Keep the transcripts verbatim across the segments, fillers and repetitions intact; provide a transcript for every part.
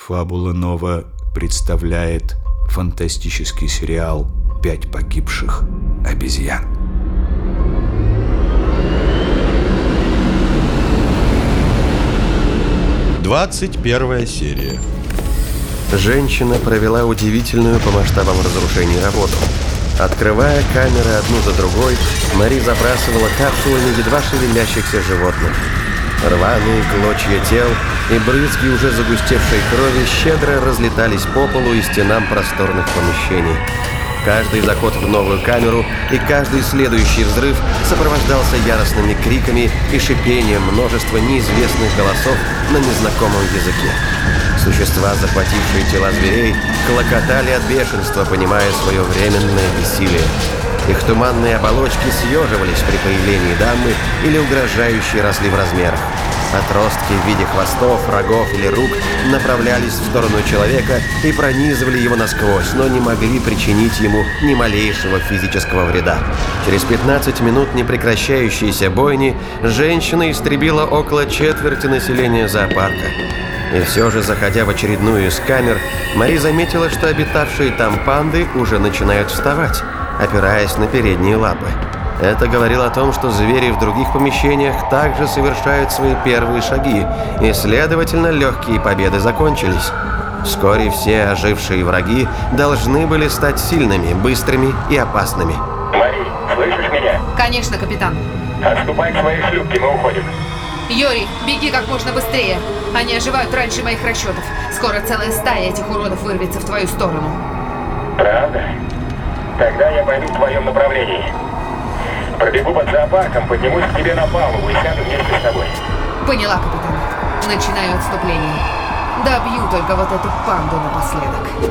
Фабула Нова представляет фантастический сериал «Пять погибших обезьян». Двадцать первая серия. Женщина провела удивительную по масштабам разрушений работу. Открывая камеры одну за другой, Мари забрасывала капсулами едва шевелящихся животных. Рваные клочья тел и брызги уже загустевшей крови щедро разлетались по полу и стенам просторных помещений. Каждый заход в новую камеру и каждый следующий взрыв сопровождался яростными криками и шипением множества неизвестных голосов на незнакомом языке. Существа, захватившие тела зверей, клокотали от бешенства, понимая свое временное бессилие. Их туманные оболочки съеживались при появлении дамы или угрожающе росли в размерах. Отростки в виде хвостов, рогов или рук направлялись в сторону человека и пронизывали его насквозь, но не могли причинить ему ни малейшего физического вреда. Через пятнадцать минут непрекращающейся бойни женщина истребила около четверти населения зоопарка. И все же, заходя в очередную из камер, Мари заметила, что обитавшие там панды уже начинают вставать, опираясь на передние лапы. Это говорило о том, что звери в других помещениях также совершают свои первые шаги, и, следовательно, легкие победы закончились. Вскоре все ожившие враги должны были стать сильными, быстрыми и опасными. Мари, слышишь меня? Конечно, капитан. Отступай к своей шлюпке, мы уходим. Йори, беги как можно быстрее. Они оживают раньше моих расчетов. Скоро целая стая этих уродов вырвется в твою сторону. Правда? Тогда я пойду в твоем направлении. Пробегу под зоопарком, поднимусь к тебе на палубу и сяду вместе с тобой. Поняла, капитан. Начинаю отступление. Добью только вот эту панду напоследок.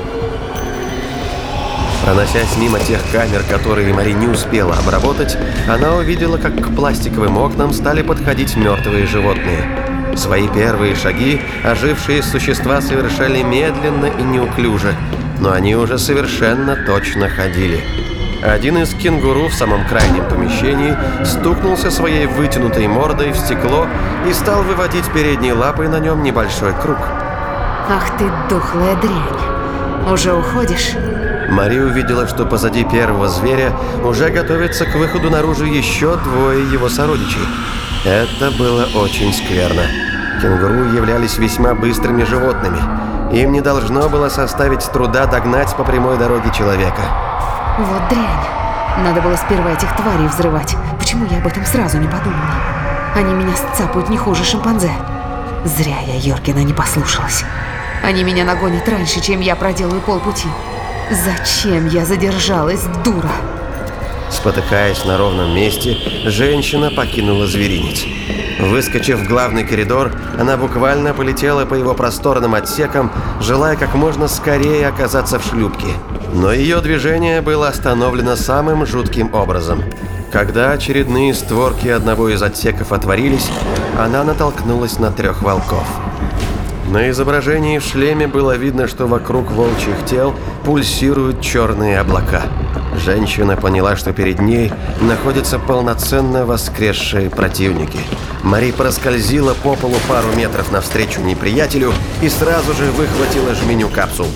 Проносясь мимо тех камер, которые Мари не успела обработать, она увидела, как к пластиковым окнам стали подходить мертвые животные. Свои первые шаги ожившие существа совершали медленно и неуклюже, но они уже совершенно точно ходили. Один из кенгуру в самом крайнем помещении стукнулся своей вытянутой мордой в стекло и стал выводить передней лапой на нем небольшой круг. Ах ты дохлая дрянь. Уже уходишь? Мари увидела, что позади первого зверя уже готовится к выходу наружу еще двое его сородичей. Это было очень скверно. Кенгуру являлись весьма быстрыми животными. Им не должно было составить труда догнать по прямой дороге человека. Вот дрянь. Надо было сперва этих тварей взрывать. Почему я об этом сразу не подумала? Они меня сцапают не хуже шимпанзе. Зря я Йоргена не послушалась. Они меня нагонят раньше, чем я проделаю полпути. Зачем я задержалась, дура? Спотыкаясь на ровном месте, женщина покинула зверинец. Выскочив в главный коридор, она буквально полетела по его просторным отсекам, желая как можно скорее оказаться в шлюпке. Но ее движение было остановлено самым жутким образом. Когда очередные створки одного из отсеков отворились, она натолкнулась на трех волков. На изображении в шлеме было видно, что вокруг волчьих тел пульсируют черные облака. Женщина поняла, что перед ней находятся полноценно воскресшие противники. Мари проскользила по полу пару метров навстречу неприятелю и сразу же выхватила жменю капсул.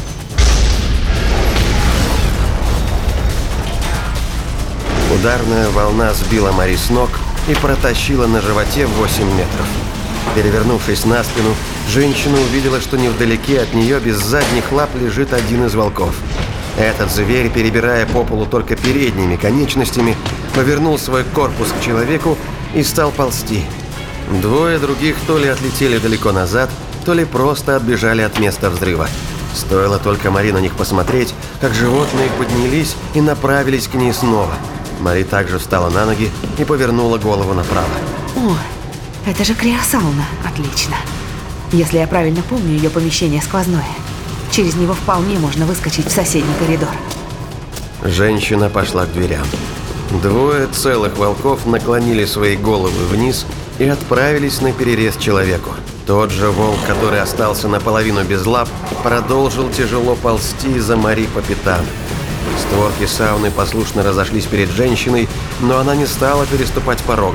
Ударная волна сбила Мари с ног и протащила на животе восемь метров. Перевернувшись на спину, женщина увидела, что невдалеке от нее без задних лап лежит один из волков. Этот зверь, перебирая по полу только передними конечностями, повернул свой корпус к человеку и стал ползти. Двое других то ли отлетели далеко назад, то ли просто отбежали от места взрыва. Стоило только Мари на них посмотреть, как животные поднялись и направились к ней снова. Мари также встала на ноги и повернула голову направо. О, это же криосауна. Отлично. Если я правильно помню, ее помещение сквозное. Через него вполне можно выскочить в соседний коридор. Женщина пошла к дверям. Двое целых волков наклонили свои головы вниз и отправились на перерез человеку. Тот же волк, который остался наполовину без лап, продолжил тяжело ползти за Мари по пятам. Створки сауны послушно разошлись перед женщиной, но она не стала переступать порога.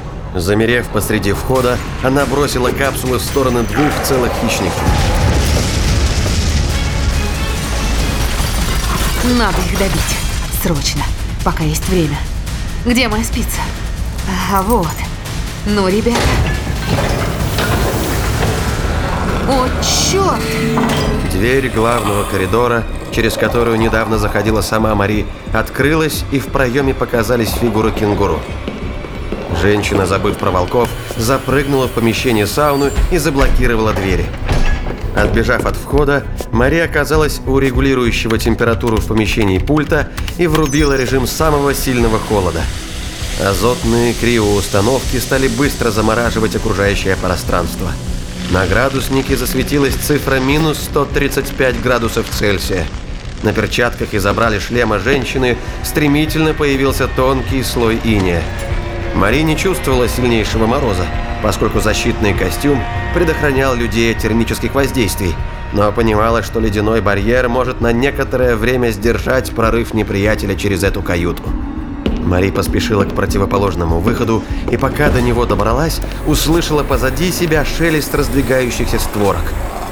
Замерев посреди входа, она бросила капсулы в стороны двух целых хищников. Надо их добить. Срочно, пока есть время. Где моя спица? А вот. Ну, ребята. О, черт! Дверь главного коридора, через которую недавно заходила сама Мари, открылась, и в проеме показались фигуры кенгуру. Женщина, забыв про волков, запрыгнула в помещение сауны и заблокировала двери. Отбежав от входа, Мари оказалась у регулирующего температуру в помещении пульта и врубила режим самого сильного холода. Азотные криоустановки стали быстро замораживать окружающее пространство. На градуснике засветилась цифра минус сто тридцать пять градусов Цельсия. На перчатках и забрале шлема женщины стремительно появился тонкий слой иния. Мари не чувствовала сильнейшего мороза, поскольку защитный костюм предохранял людей от термических воздействий, но понимала, что ледяной барьер может на некоторое время сдержать прорыв неприятеля через эту каюту. Мари поспешила к противоположному выходу и, пока до него добралась, услышала позади себя шелест раздвигающихся створок.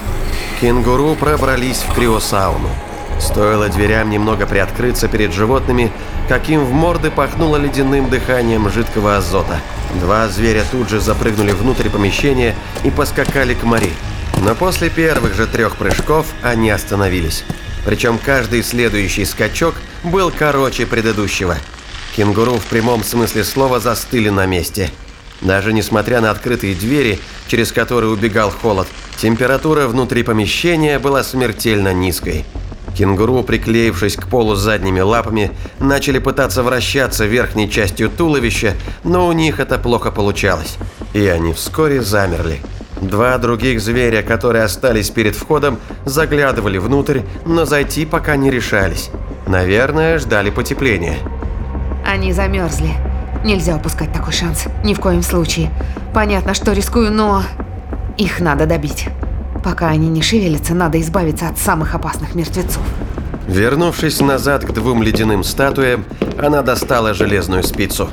Кенгуру пробрались в криосауну. Стоило дверям немного приоткрыться перед животными, как им в морды пахнуло ледяным дыханием жидкого азота. Два зверя тут же запрыгнули внутрь помещения и поскакали к Мари. Но после первых же трех прыжков они остановились. Причем каждый следующий скачок был короче предыдущего. Кенгуру в прямом смысле слова застыли на месте. Даже несмотря на открытые двери, через которые убегал холод, температура внутри помещения была смертельно низкой. Кенгуру, приклеившись к полу задними лапами, начали пытаться вращаться верхней частью туловища, но у них это плохо получалось, и они вскоре замерли. Два других зверя, которые остались перед входом, заглядывали внутрь, но зайти пока не решались. Наверное, ждали потепления. Они замерзли. Нельзя упускать такой шанс. Ни в коем случае. Понятно, что рискую, но их надо добить. Пока они не шевелятся, надо избавиться от самых опасных мертвецов. Вернувшись назад к двум ледяным статуям, она достала железную спицу.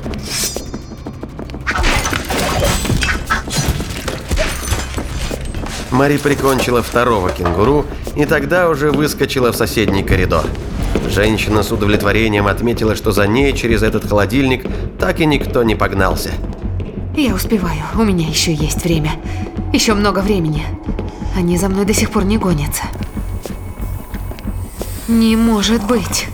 Мари прикончила второго кенгуру и тогда уже выскочила в соседний коридор. Женщина с удовлетворением отметила, что за ней через этот холодильник так и никто не погнался. Я успеваю, у меня еще есть время. Еще много времени. Они за мной до сих пор не гонятся. Не может быть.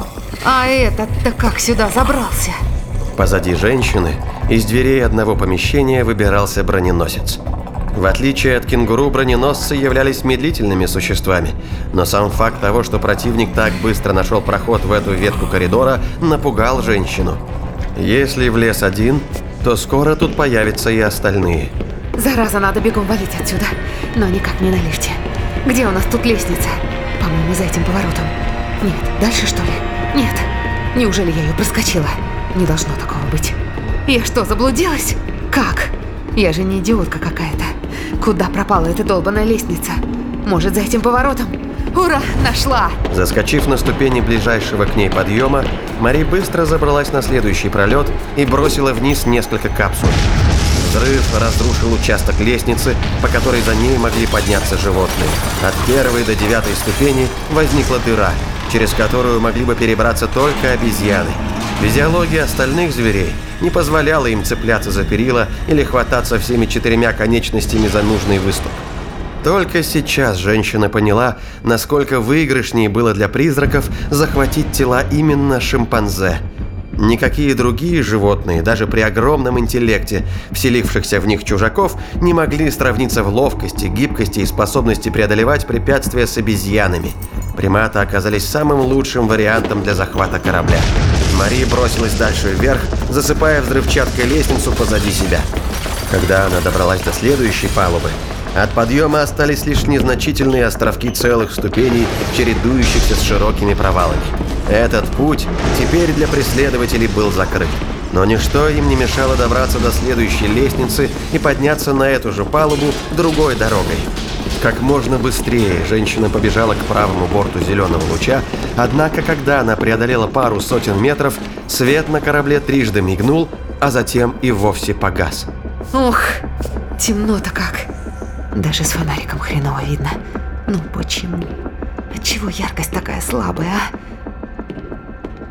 А этот-то как сюда забрался? Позади женщины из дверей одного помещения выбирался броненосец. В отличие от кенгуру, броненосцы являлись медлительными существами, но сам факт того, что противник так быстро нашел проход в эту ветку коридора, напугал женщину. Если влез один, то скоро тут появятся и остальные. Зараза, надо бегом валить отсюда, но никак не на лифте. Где у нас тут лестница? По-моему, за этим поворотом. Нет, дальше что ли? Нет. Неужели я ее проскочила? Не должно такого быть. Я что, заблудилась? Как? Я же не идиотка какая-то. Куда пропала эта долбаная лестница? Может, за этим поворотом? Ура, нашла! Заскочив на ступени ближайшего к ней подъема, Мари быстро забралась на следующий пролет и бросила вниз несколько капсул. Взрыв разрушил участок лестницы, по которой за ней могли подняться животные. От первой до девятой ступени возникла дыра, через которую могли бы перебраться только обезьяны. Физиология остальных зверей не позволяла им цепляться за перила или хвататься всеми четырьмя конечностями за нужный выступ. Только сейчас женщина поняла, насколько выигрышнее было для призраков захватить тела именно шимпанзе. Никакие другие животные, даже при огромном интеллекте, вселившихся в них чужаков, не могли сравниться в ловкости, гибкости и способности преодолевать препятствия с обезьянами. Приматы оказались самым лучшим вариантом для захвата корабля. Мари бросилась дальше вверх, засыпая взрывчаткой лестницу позади себя. Когда она добралась до следующей палубы, от подъема остались лишь незначительные островки целых ступеней, чередующихся с широкими провалами. Этот путь теперь для преследователей был закрыт. Но ничто им не мешало добраться до следующей лестницы и подняться на эту же палубу другой дорогой. Как можно быстрее женщина побежала к правому борту зеленого луча, однако, когда она преодолела пару сотен метров, свет на корабле трижды мигнул, а затем и вовсе погас. Ух, темно-то как. Даже с фонариком хреново видно. Ну почему? Отчего яркость такая слабая, а?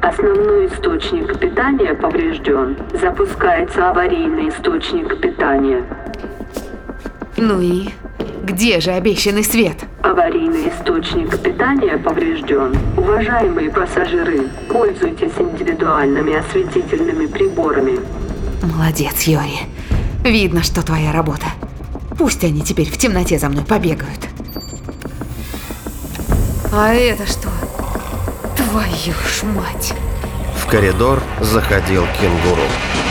Основной источник питания поврежден. Запускается аварийный источник питания. Ну и где же обещанный свет? Аварийный источник питания поврежден. Уважаемые пассажиры, пользуйтесь индивидуальными осветительными приборами. Молодец, Йори. Видно, что твоя работа. Пусть они теперь в темноте за мной побегают. А это что? Твою ж мать. В коридор заходил кенгуру.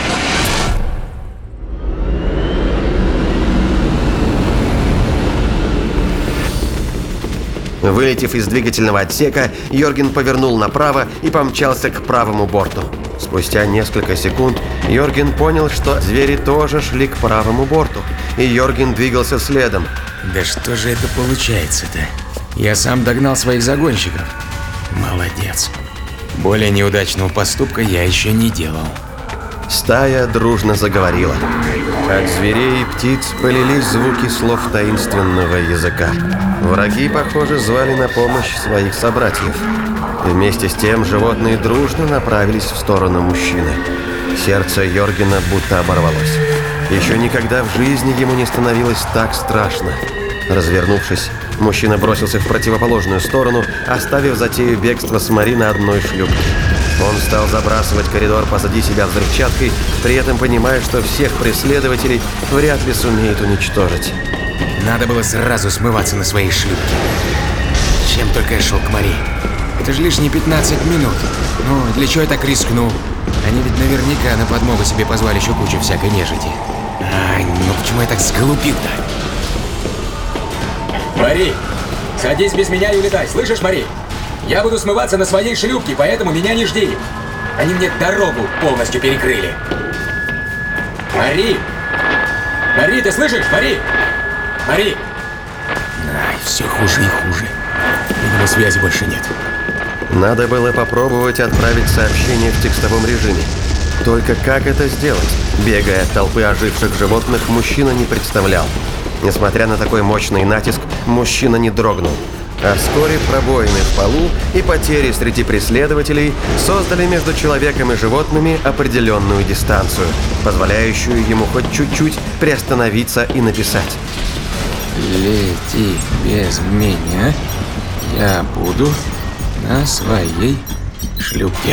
Вылетев из двигательного отсека, Йорген повернул направо и помчался к правому борту. Спустя несколько секунд Йорген понял, что звери тоже шли к правому борту, и Йорген двигался следом. Да что же это получается-то? Я сам догнал своих загонщиков. Молодец. Более неудачного поступка я еще не делал. Стая дружно заговорила. От зверей и птиц полились звуки слов таинственного языка. Враги, похоже, звали на помощь своих собратьев. И вместе с тем животные дружно направились в сторону мужчины. Сердце Йоргена будто оборвалось. Еще никогда в жизни ему не становилось так страшно. Развернувшись, мужчина бросился в противоположную сторону, оставив затею бегства с Мари на одной шлюпке. Он стал забрасывать коридор позади себя взрывчаткой, при этом понимая, что всех преследователей вряд ли сумеет уничтожить. Надо было сразу смываться на своей шлюпке. Чем только я шел к Мари. Это же лишние пятнадцать минут. Ну, для чего я так рискнул? Они ведь наверняка на подмогу себе позвали еще кучу всякой нежити. Ай, ну почему я так сглупил-то? Мари, садись без меня и улетай, слышишь, Мари? Я буду смываться на своей шлюпке, поэтому меня не жди. Они мне дорогу полностью перекрыли. Мари! Мари, ты слышишь, Мари? Мари! Ай, все хуже и хуже. Видимо, связи больше нет. Надо было попробовать отправить сообщение в текстовом режиме. Только как это сделать? Бегая от толпы оживших животных, мужчина не представлял. Несмотря на такой мощный натиск, мужчина не дрогнул. А вскоре пробоины в полу и потери среди преследователей создали между человеком и животными определенную дистанцию, позволяющую ему хоть чуть-чуть приостановиться и написать. Лети без меня, я буду на своей шлюпке.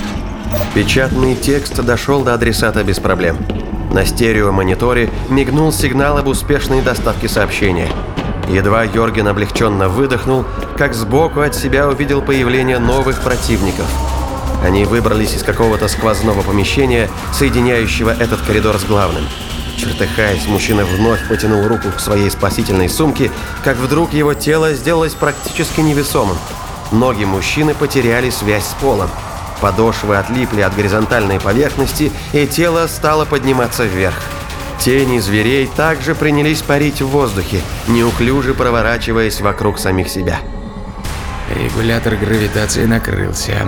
Печатный текст дошел до адресата без проблем. На стереомониторе мигнул сигнал об успешной доставке сообщения. Едва Йорген облегченно выдохнул, как сбоку от себя увидел появление новых противников. Они выбрались из какого-то сквозного помещения, соединяющего этот коридор с главным. Чертыхаясь, мужчина вновь потянул руку к своей спасительной сумке, как вдруг его тело сделалось практически невесомым. Ноги мужчины потеряли связь с полом. Подошвы отлипли от горизонтальной поверхности, и тело стало подниматься вверх. Тени зверей также принялись парить в воздухе, неуклюже проворачиваясь вокруг самих себя. Регулятор гравитации накрылся.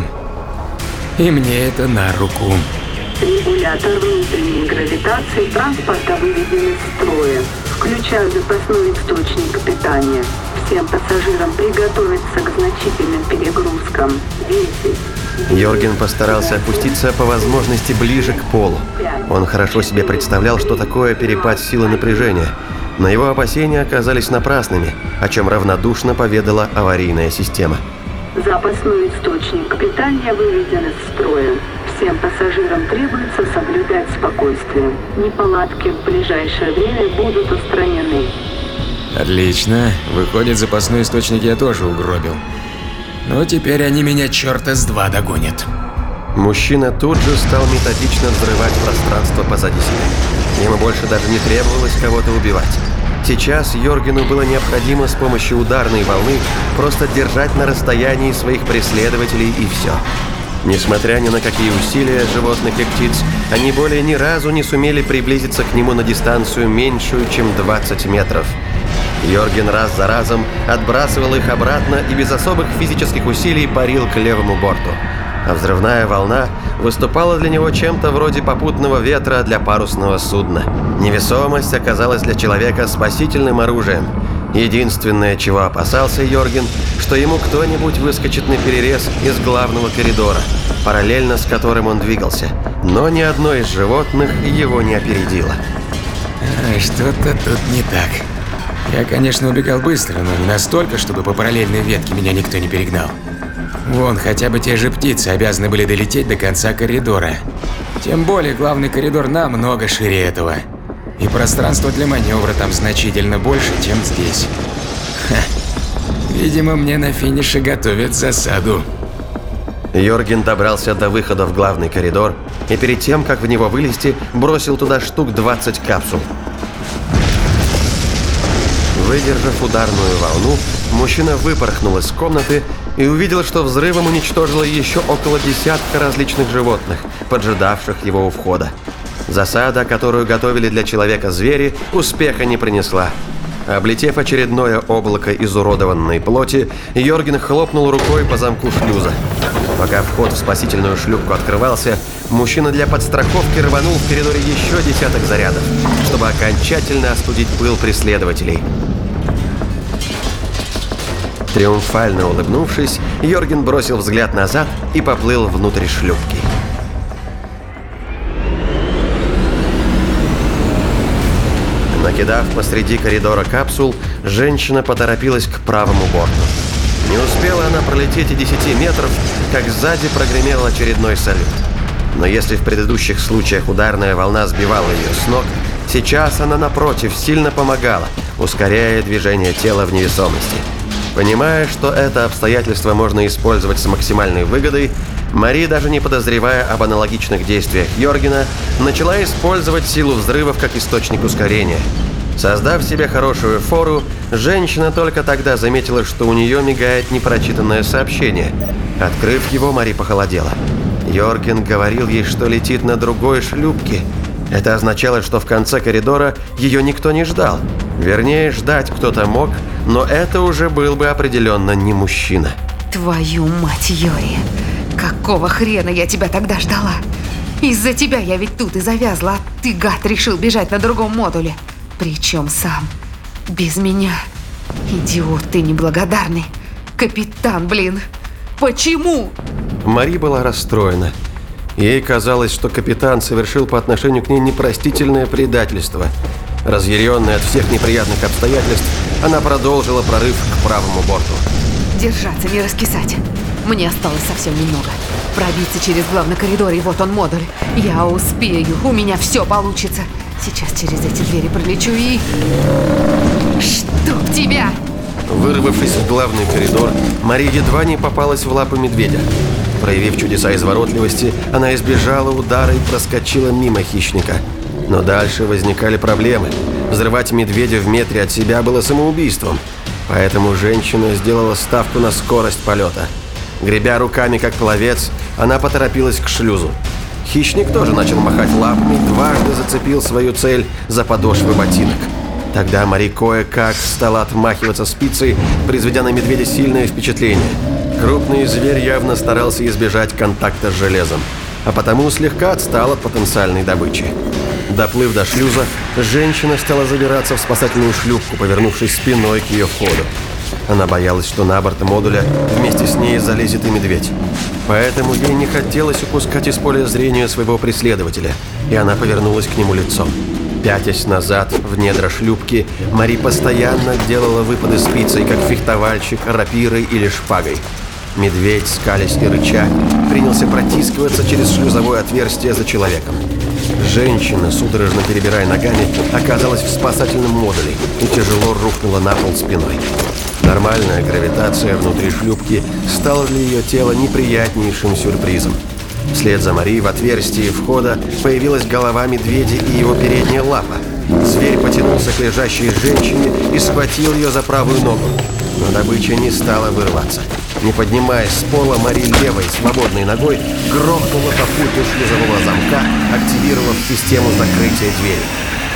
И мне это на руку. Регулятор внутренней гравитации транспорта выведен из строя. Включаю запасной источник питания. Всем пассажирам приготовиться к значительным перегрузкам. десять. Йорген постарался опуститься по возможности ближе к полу. Он хорошо себе представлял, что такое перепад силы напряжения, но его опасения оказались напрасными, о чем равнодушно поведала аварийная система. Запасной источник питания выведен из строя. Всем пассажирам требуется соблюдать спокойствие. Неполадки в ближайшее время будут устранены. Отлично. Выходит, запасной источник я тоже угробил. Но теперь они меня черта с два догонят. Мужчина тут же стал методично взрывать пространство позади себя. Ему больше даже не требовалось кого-то убивать. Сейчас Йоргену было необходимо с помощью ударной волны просто держать на расстоянии своих преследователей и все. Несмотря ни на какие усилия животных и птиц, они более ни разу не сумели приблизиться к нему на дистанцию меньшую, чем двадцать метров. Йорген раз за разом отбрасывал их обратно и без особых физических усилий парил к левому борту. А взрывная волна выступала для него чем-то вроде попутного ветра для парусного судна. Невесомость оказалась для человека спасительным оружием. Единственное, чего опасался Йорген, что ему кто-нибудь выскочит на перерез из главного коридора, параллельно с которым он двигался. Но ни одно из животных его не опередило. А, что-то тут не так. Я, конечно, убегал быстро, но не настолько, чтобы по параллельной ветке меня никто не перегнал. Вон, хотя бы те же птицы обязаны были долететь до конца коридора. Тем более, главный коридор намного шире этого. И пространство для маневра там значительно больше, чем здесь. Ха. Видимо, мне на финише готовят засаду. Йорген добрался до выхода в главный коридор и перед тем, как в него вылезти, бросил туда штук двадцать капсул. Выдержав ударную волну, мужчина выпорхнул из комнаты и увидел, что взрывом уничтожило еще около десятка различных животных, поджидавших его у входа. Засада, которую готовили для человека звери, успеха не принесла. Облетев очередное облако изуродованной плоти, Йорген хлопнул рукой по замку шлюза. Пока вход в спасительную шлюпку открывался, мужчина для подстраховки рванул в коридоре еще десяток зарядов, чтобы окончательно остудить пыл преследователей. Триумфально улыбнувшись, Йорген бросил взгляд назад и поплыл внутрь шлюпки. Накидав посреди коридора капсул, женщина поторопилась к правому борту. Не успела она пролететь и десяти метров, как сзади прогремел очередной салют. Но если в предыдущих случаях ударная волна сбивала ее с ног, сейчас она, напротив, сильно помогала, ускоряя движение тела в невесомости. Понимая, что это обстоятельство можно использовать с максимальной выгодой, Мари, даже не подозревая об аналогичных действиях Йоргена, начала использовать силу взрывов как источник ускорения. Создав себе хорошую фору, женщина только тогда заметила, что у нее мигает непрочитанное сообщение. Открыв его, Мари похолодела. Йорген говорил ей, что летит на другой шлюпке. Это означало, что в конце коридора ее никто не ждал. Вернее, ждать кто-то мог, но это уже был бы определенно не мужчина. Твою мать, Йори! Какого хрена я тебя тогда ждала? Из-за тебя я ведь тут и завязла, а ты, гад, решил бежать на другом модуле. Причем сам. Без меня. Идиот ты неблагодарный. Капитан, блин. Почему? Мари была расстроена. Ей казалось, что капитан совершил по отношению к ней непростительное предательство. Разъяренная от всех неприятных обстоятельств, она продолжила прорыв к правому борту. Держаться, не раскисать. Мне осталось совсем немного. Пробиться через главный коридор, и вот он модуль. Я успею, у меня все получится. Сейчас через эти двери пролечу и... Чтоб тебя! Вырвавшись в главный коридор, Мари едва не попалась в лапы медведя. Проявив чудеса изворотливости, она избежала удара и проскочила мимо хищника. Но дальше возникали проблемы. Взрывать медведя в метре от себя было самоубийством. Поэтому женщина сделала ставку на скорость полета. Гребя руками, как пловец, она поторопилась к шлюзу. Хищник тоже начал махать лапами, дважды зацепил свою цель за подошвы ботинок. Тогда Мари кое-как стала отмахиваться спицей, произведя на медведя сильное впечатление. Крупный зверь явно старался избежать контакта с железом, а потому слегка отстал от потенциальной добычи. Доплыв до шлюза, женщина стала забираться в спасательную шлюпку, повернувшись спиной к ее входу. Она боялась, что на борт модуля вместе с ней залезет и медведь. Поэтому ей не хотелось упускать из поля зрения своего преследователя, и она повернулась к нему лицом. Пятясь назад в недра шлюпки, Мари постоянно делала выпады спицей, как фехтовальщик, рапирой или шпагой. Медведь, скалясь и рыча, принялся протискиваться через шлюзовое отверстие за человеком. Женщина, судорожно перебирая ногами, оказалась в спасательном модуле и тяжело рухнула на пол спиной. Нормальная гравитация внутри шлюпки стала для ее тела неприятнейшим сюрпризом. Вслед за Мари в отверстии входа появилась голова медведя и его передняя лапа. Зверь потянулся к лежащей женщине и схватил ее за правую ногу. Но добыча не стала вырываться. Не поднимаясь с пола, Мари левой, свободной ногой грохнула по пульту шлюзового замка, активировав систему закрытия двери.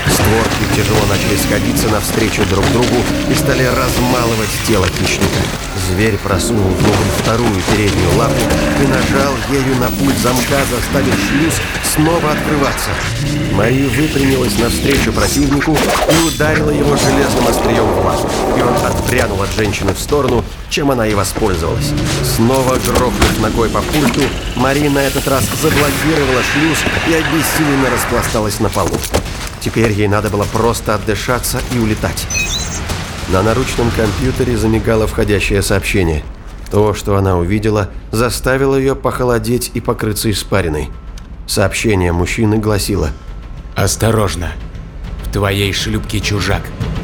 Створки тяжело начали сходиться навстречу друг другу и стали размалывать тело хищника. Зверь просунул внутрь вторую переднюю лапу и нажал ею на пульт замка, заставив шлюз снова открываться. Мари выпрямилась навстречу противнику и ударила его железным острием в лапу. И он отпрянул от женщины в сторону, чем она и воспользовалась. Снова грохнув ногой по пульту, Мари на этот раз заблокировала шлюз и обессиленно распласталась на полу. Теперь ей надо было просто отдышаться и улетать. На наручном компьютере замигало входящее сообщение. То, что она увидела, заставило ее похолодеть и покрыться испариной. Сообщение мужчины гласило: «Осторожно, в твоей шлюпке чужак».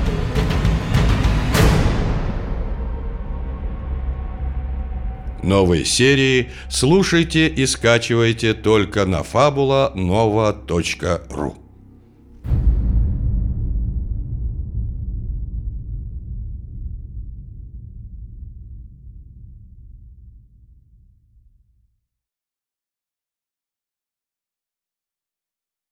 Новые серии слушайте и скачивайте только на фабула нова точка ру.